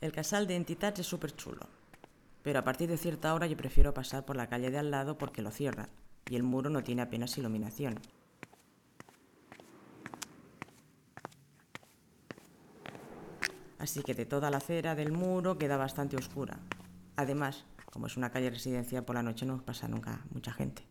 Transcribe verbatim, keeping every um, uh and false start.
El casal de Entitats es súper chulo, pero a partir de cierta hora yo prefiero pasar por la calle de al lado porque lo cierran y el muro no tiene apenas iluminación. Así que de toda la acera del muro queda bastante oscura. Además, como es una calle residencial, por la noche no pasa nunca mucha gente.